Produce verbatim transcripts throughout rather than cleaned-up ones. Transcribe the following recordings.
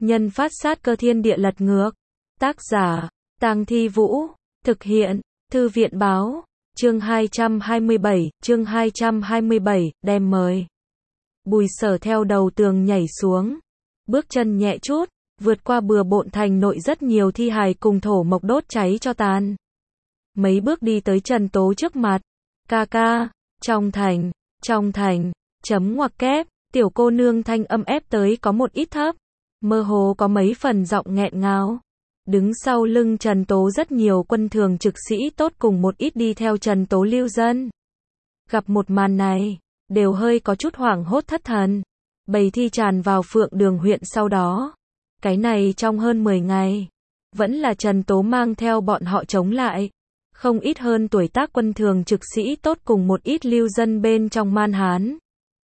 Nhân phát sát cơ thiên địa lật ngược. Tác giả, Tang Thi Vũ. Thực hiện, Thư viện báo. Chương hai trăm hai mươi bảy, chương hai trăm hai mươi bảy, đem mời. Bùi Sở theo đầu tường nhảy xuống. Bước chân nhẹ chút, vượt qua bừa bộn thành nội rất nhiều thi hài cùng thổ mộc đốt cháy cho tàn. Mấy bước đi tới Trần Tố trước mặt. Ca ca, trong thành, trong thành, chấm ngoặc kép, tiểu cô nương thanh âm ép tới có một ít thấp. Mơ hồ có mấy phần giọng nghẹn ngào. Đứng sau lưng Trần Tố rất nhiều quân thường trực sĩ tốt cùng một ít đi theo Trần Tố lưu dân. Gặp một màn này, đều hơi có chút hoảng hốt thất thần. Bầy thi tràn vào Phượng Đường huyện sau đó. Cái này trong hơn mười ngày, vẫn là Trần Tố mang theo bọn họ chống lại. Không ít hơn tuổi tác quân thường trực sĩ tốt cùng một ít lưu dân bên trong Man Hán.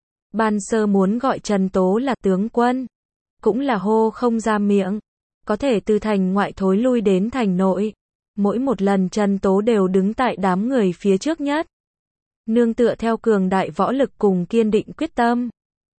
Ban sơ muốn gọi Trần Tố là tướng quân, cũng là hô không ra miệng. Có thể từ thành ngoại thối lui đến thành nội. Mỗi một lần Trần Tố đều đứng tại đám người phía trước nhất. Nương tựa theo cường đại võ lực cùng kiên định quyết tâm,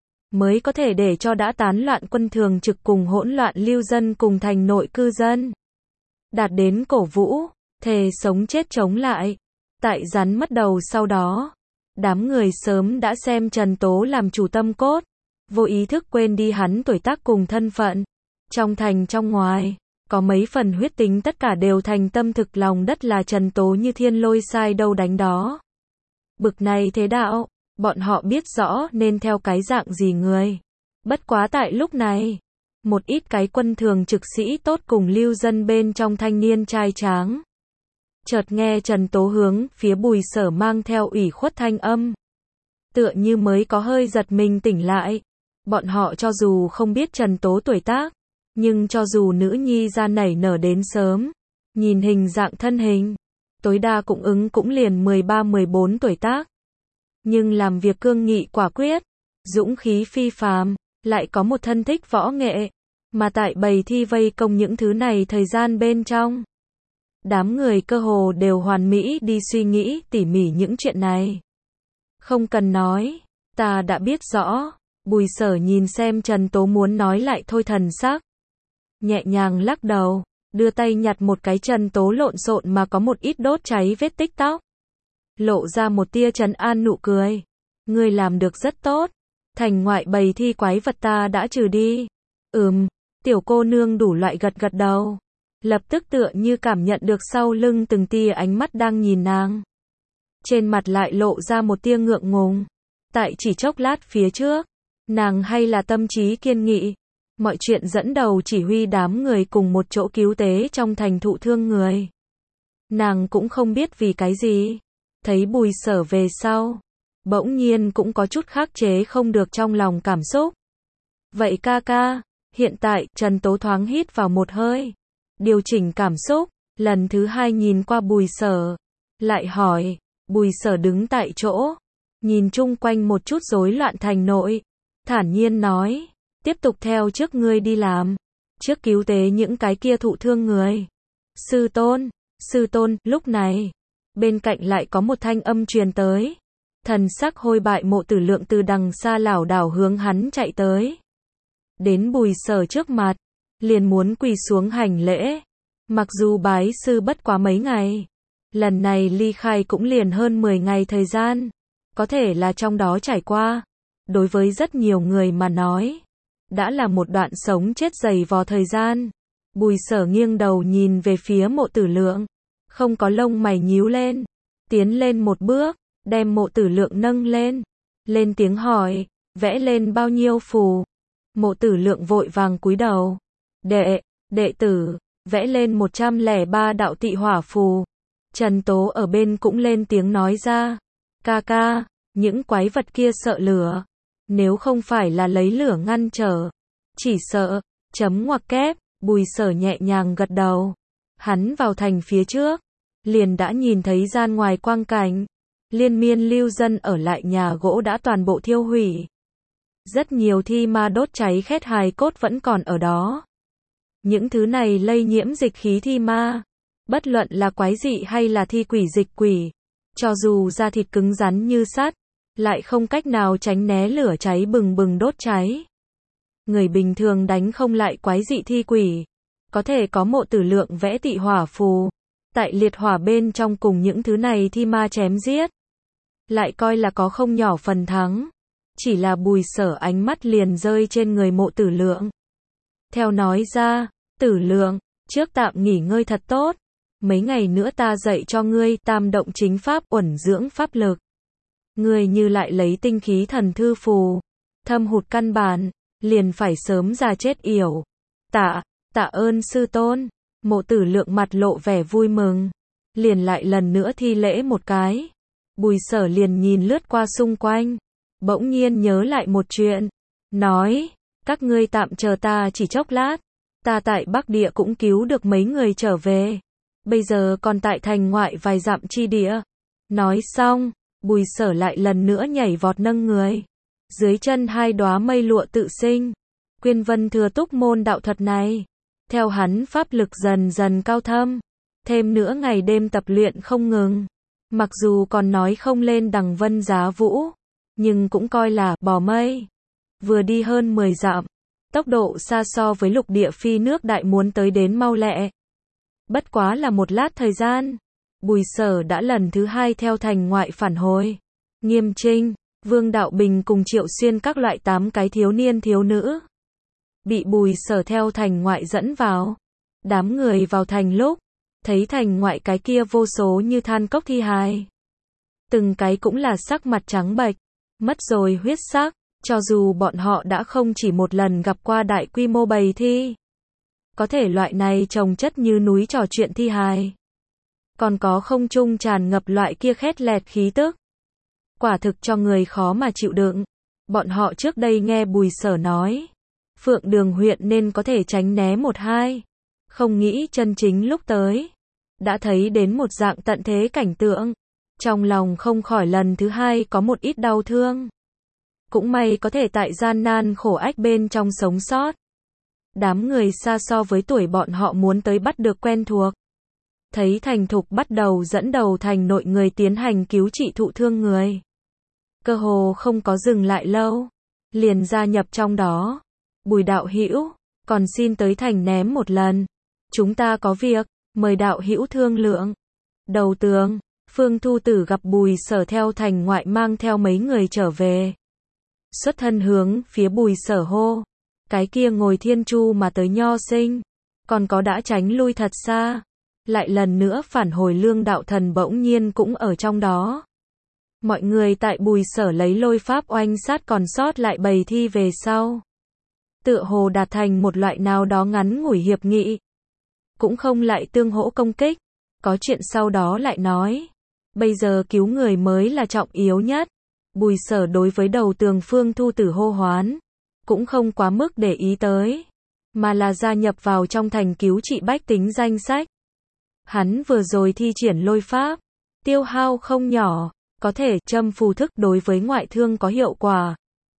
mới có thể để cho đã tán loạn quân thường trực cùng hỗn loạn lưu dân cùng thành nội cư dân. Đạt đến cổ vũ, thề sống chết chống lại. Tại rắn mất đầu sau đó, đám người sớm đã xem Trần Tố làm chủ tâm cốt. Vô ý thức quên đi hắn tuổi tác cùng thân phận. Trong thành trong ngoài, có mấy phần huyết tính tất cả đều thành tâm thực lòng đất là Trần Tố như thiên lôi sai đâu đánh đó. Bực này thế đạo, bọn họ biết rõ nên theo cái dạng gì người. Bất quá tại lúc này, một ít cái quân thường trực sĩ tốt cùng lưu dân bên trong thanh niên trai tráng. Chợt nghe Trần Tố hướng phía Bùi Sở mang theo ủy khuất thanh âm. Tựa như mới có hơi giật mình tỉnh lại. Bọn họ cho dù không biết Trần Tố tuổi tác, nhưng cho dù nữ nhi ra nảy nở đến sớm, nhìn hình dạng thân hình, tối đa cũng ứng cũng liền mười ba mười bốn tuổi tác. Nhưng làm việc cương nghị quả quyết, dũng khí phi phàm, lại có một thân thích võ nghệ, mà tại bầy thi vây công những thứ này thời gian bên trong. Đám người cơ hồ đều hoàn mỹ đi suy nghĩ tỉ mỉ những chuyện này. Không cần nói, ta đã biết rõ. Bùi Sở nhìn xem Trần Tố muốn nói lại thôi thần sắc. Nhẹ nhàng lắc đầu, đưa tay nhặt một cái Trần Tố lộn xộn mà có một ít đốt cháy vết tích tóc. Lộ ra một tia trấn an nụ cười. Ngươi làm được rất tốt. Thành ngoại bầy thi quái vật ta đã trừ đi. Ừm, tiểu cô nương đủ loại gật gật đầu. Lập tức tựa như cảm nhận được sau lưng từng tia ánh mắt đang nhìn nàng. Trên mặt lại lộ ra một tia ngượng ngùng. Tại chỉ chốc lát phía trước, nàng hay là tâm trí kiên nghị. Mọi chuyện dẫn đầu chỉ huy đám người cùng một chỗ cứu tế trong thành thụ thương người. Nàng cũng không biết vì cái gì. Thấy Bùi Sở về sau, bỗng nhiên cũng có chút khắc chế không được trong lòng cảm xúc. Vậy ca ca, hiện tại Trần Tố thoáng hít vào một hơi. Điều chỉnh cảm xúc, lần thứ hai nhìn qua Bùi Sở. Lại hỏi, Bùi Sở đứng tại chỗ, nhìn chung quanh một chút rối loạn thành nội. Thản nhiên nói, tiếp tục theo trước ngươi đi làm. Trước cứu tế những cái kia thụ thương người. Sư tôn, sư tôn, lúc này, bên cạnh lại có một thanh âm truyền tới. Thần sắc hôi bại Mộ Tử Lượng từ đằng xa lảo đảo hướng hắn chạy tới. Đến Bùi Sở trước mặt, liền muốn quỳ xuống hành lễ. Mặc dù bái sư bất quá mấy ngày, lần này ly khai cũng liền hơn mười ngày thời gian. Có thể là trong đó trải qua, đối với rất nhiều người mà nói, đã là một đoạn sống chết dày vò thời gian. Bùi Sở nghiêng đầu nhìn về phía Mộ Tử Lượng, không có lông mày nhíu lên, tiến lên một bước, đem Mộ Tử Lượng nâng lên, lên tiếng hỏi, vẽ lên bao nhiêu phù. Mộ Tử Lượng vội vàng cúi đầu, đệ, đệ tử, vẽ lên một trăm lẻ ba đạo tị hỏa phù. Trần Tố ở bên cũng lên tiếng nói ra, ca ca, những quái vật kia sợ lửa. Nếu không phải là lấy lửa ngăn trở, chỉ sợ, chấm ngoặc kép, Bùi Sở nhẹ nhàng gật đầu. Hắn vào thành phía trước, liền đã nhìn thấy gian ngoài quang cảnh. Liên miên lưu dân ở lại nhà gỗ đã toàn bộ thiêu hủy. Rất nhiều thi ma đốt cháy khét hài cốt vẫn còn ở đó. Những thứ này lây nhiễm dịch khí thi ma. Bất luận là quái dị hay là thi quỷ dịch quỷ. Cho dù da thịt cứng rắn như sắt, lại không cách nào tránh né lửa cháy bừng bừng đốt cháy. người bình thường đánh không lại quái dị thi quỷ. Có thể có mộ tử lượng vẽ tị hỏa phù. Tại liệt hỏa bên trong cùng những thứ này thi ma chém giết. Lại coi là có không nhỏ phần thắng. Chỉ là Bùi Sở ánh mắt liền rơi trên người mộ tử lượng. Theo nói ra, tử lượng, trước tạm nghỉ ngơi thật tốt. Mấy ngày nữa ta dạy cho ngươi tam động chính pháp uẩn dưỡng pháp lực. Ngươi như lại lấy tinh khí thần thư phù, thâm hụt căn bản, liền phải sớm ra chết yểu. Tạ, tạ ơn sư tôn. Mộ tử lượng mặt lộ vẻ vui mừng. Liền lại lần nữa thi lễ một cái. Bùi Sở liền nhìn lướt qua xung quanh. Bỗng nhiên nhớ lại một chuyện. Nói, các ngươi tạm chờ ta chỉ chốc lát. Ta tại Bắc Địa cũng cứu được mấy người trở về. Bây giờ còn tại thành ngoại vài dặm chi địa. Nói xong, Bùi Sở lại lần nữa nhảy vọt nâng người. Dưới chân hai đóa mây lụa tự sinh. Quyên Vân thừa túc môn đạo thuật này. Theo hắn pháp lực dần dần cao thâm. Thêm nữa ngày đêm tập luyện không ngừng. Mặc dù còn nói không lên đằng vân giá vũ. Nhưng cũng coi là bò mây. Vừa đi hơn mười dặm. Tốc độ xa so với lục địa phi nước đại muốn tới đến mau lẹ. Bất quá là một lát thời gian. Bùi Sở đã lần thứ hai theo thành ngoại phản hồi. Nghiêm Trinh, Vương Đạo Bình cùng Triệu Xuyên các loại tám cái thiếu niên thiếu nữ. Bị Bùi Sở theo thành ngoại dẫn vào. Đám người vào thành lúc. Thấy thành ngoại cái kia vô số như than cốc thi hài. Từng cái cũng là sắc mặt trắng bệch. Mất rồi huyết sắc. Cho dù bọn họ đã không chỉ một lần gặp qua đại quy mô bầy thi. Có thể loại này chồng chất như núi trò chuyện thi hài. Còn có không trung tràn ngập loại kia khét lẹt khí tức. Quả thực cho người khó mà chịu đựng. Bọn họ trước đây nghe Bùi Sở nói. Phượng Đường huyện nên có thể tránh né một hai. Không nghĩ chân chính lúc tới. Đã thấy đến một dạng tận thế cảnh tượng. Trong lòng không khỏi lần thứ hai có một ít đau thương. Cũng may có thể tại gian nan khổ ách bên trong sống sót. Đám người xa so với tuổi bọn họ muốn tới bắt được quen thuộc. Thấy thành thục bắt đầu dẫn đầu thành nội người tiến hành cứu trị thụ thương người. Cơ hồ không có dừng lại lâu. Liền gia nhập trong đó. Bùi đạo hữu, còn xin tới thành ném một lần. Chúng ta có việc, mời đạo hữu thương lượng. Đầu tường, Phương Thu Tử gặp Bùi Sở theo thành ngoại mang theo mấy người trở về. Xuất thân hướng phía Bùi Sở hô. Cái kia ngồi thiên chu mà tới Nho Sinh. Còn có đã tránh lui thật xa. Lại lần nữa phản hồi Lương Đạo Thần bỗng nhiên cũng ở trong đó. Mọi người tại Bùi Sở lấy lôi pháp oanh sát còn sót lại bầy thi về sau. Tựa hồ đạt thành một loại nào đó ngắn ngủi hiệp nghị. Cũng không lại tương hỗ công kích. Có chuyện sau đó lại nói. Bây giờ cứu người mới là trọng yếu nhất. Bùi Sở đối với đầu tường Phương Thu Tử hô hoán. Cũng không quá mức để ý tới. Mà là gia nhập vào trong thành cứu trị bách tính danh sách. Hắn vừa rồi thi triển lôi pháp. Tiêu hao không nhỏ. Có thể châm phù thức đối với ngoại thương có hiệu quả.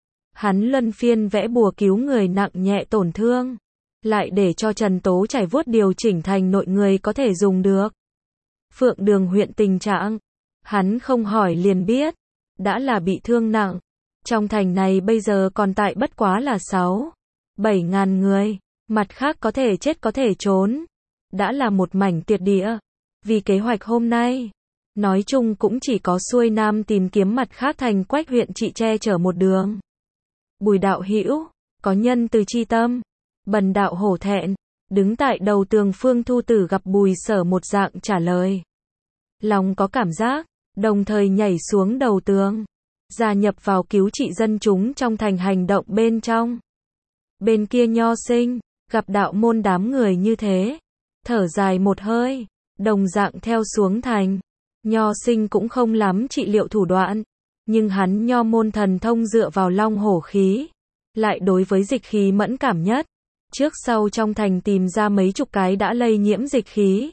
Hắn luân phiên vẽ bùa cứu người nặng nhẹ tổn thương. Lại để cho Trần Tố trải vuốt điều chỉnh thành nội người có thể dùng được. Phượng Đường huyện tình trạng. Hắn không hỏi liền biết. Đã là bị thương nặng. Trong thành này bây giờ còn tại bất quá là sáu, bảy ngàn người. Mặt khác có thể chết có thể trốn. Đã là một mảnh tuyệt địa. Vì kế hoạch hôm nay. Nói chung cũng chỉ có xuôi nam tìm kiếm mặt khác thành Quách huyện trị che chở một đường. Bùi đạo hữu có nhân từ chi tâm. Bần đạo hổ thẹn. Đứng tại đầu tường Phương Thu Tử gặp Bùi Sở một dạng trả lời. Lòng có cảm giác. Đồng thời nhảy xuống đầu tường. Gia nhập vào cứu trị dân chúng trong thành hành động bên trong. Bên kia Nho Sinh. Gặp đạo môn đám người như thế. Thở dài một hơi. Đồng dạng theo xuống thành. Nho Sinh cũng không lắm trị liệu thủ đoạn. Nhưng hắn nho môn thần thông dựa vào long hổ khí. Lại đối với dịch khí mẫn cảm nhất. Trước sau trong thành tìm ra mấy chục cái đã lây nhiễm dịch khí.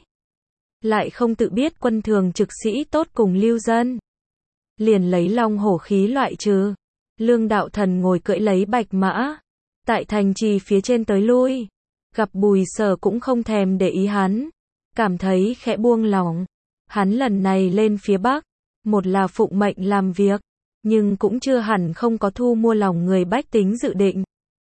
Lại không tự biết quân thường trực sĩ tốt cùng lưu dân. Liền lấy long hổ khí loại trừ. Lương Đạo Thần ngồi cưỡi lấy bạch mã. Tại thành trì phía trên tới lui. Gặp Bùi Sở cũng không thèm để ý hắn. Cảm thấy khẽ buông lòng. Hắn lần này lên phía Bắc. Một là phụng mệnh làm việc. Nhưng cũng chưa hẳn không có thu mua lòng người bách tính dự định.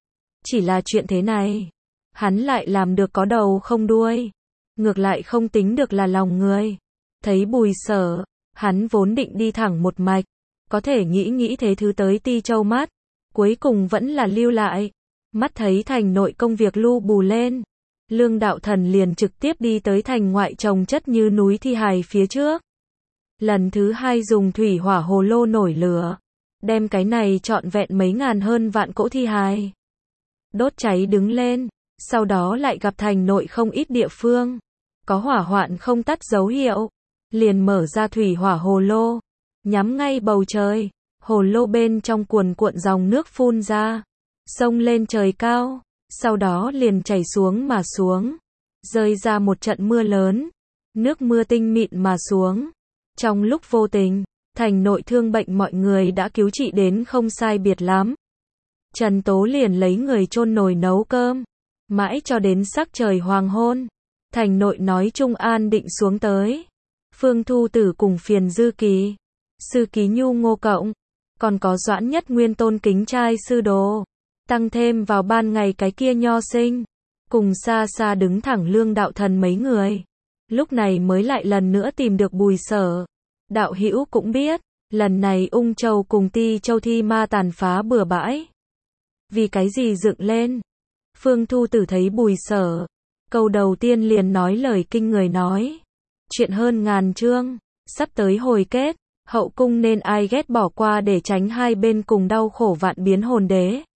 Chỉ là chuyện thế này, hắn lại làm được có đầu không đuôi, ngược lại không tính được là lòng người. Thấy Bùi Sở, hắn vốn định đi thẳng một mạch, có thể nghĩ nghĩ thế thứ tới Ti Châu mắt, cuối cùng vẫn là lưu lại. Mắt thấy thành nội công việc lu bù lên, Lương Đạo Thần liền trực tiếp đi tới thành ngoại trồng chất như núi thi hài phía trước. Lần thứ hai dùng thủy hỏa hồ lô nổi lửa, đem cái này trọn vẹn mấy ngàn hơn vạn cỗ thi hài đốt cháy đứng lên, sau đó lại gặp thành nội không ít địa phương có hỏa hoạn không tắt dấu hiệu, liền mở ra thủy hỏa hồ lô, nhắm ngay bầu trời, hồ lô bên trong cuồn cuộn dòng nước phun ra, xông lên trời cao, sau đó liền chảy xuống mà xuống, rơi ra một trận mưa lớn, nước mưa tinh mịn mà xuống. Trong lúc vô tình, thành nội thương bệnh mọi người đã cứu trị đến không sai biệt lắm. Trần Tố liền lấy người chôn nồi nấu cơm, mãi cho đến sắc trời hoàng hôn, thành nội nói chung an định xuống tới. Phương Thu Tử cùng Phiền Dư Kỳ, Sư Ký Nhu Ngô Cộng, còn có Doãn Nhất Nguyên tôn kính trai sư đồ, tăng thêm vào ban ngày cái kia nho sinh, cùng xa xa đứng thẳng Lương Đạo Thần mấy người. Lúc này mới lại lần nữa tìm được Bùi Sở. Đạo hữu cũng biết, lần này Ung Châu cùng Ti Châu thi ma tàn phá bừa bãi. Vì cái gì dựng lên? Phương Thu Tử thấy Bùi Sở, câu đầu tiên liền nói lời kinh người nói. Chuyện hơn ngàn chương, sắp tới hồi kết, hậu cung nên ai ghét bỏ qua để tránh hai bên cùng đau khổ vạn biến hồn đế.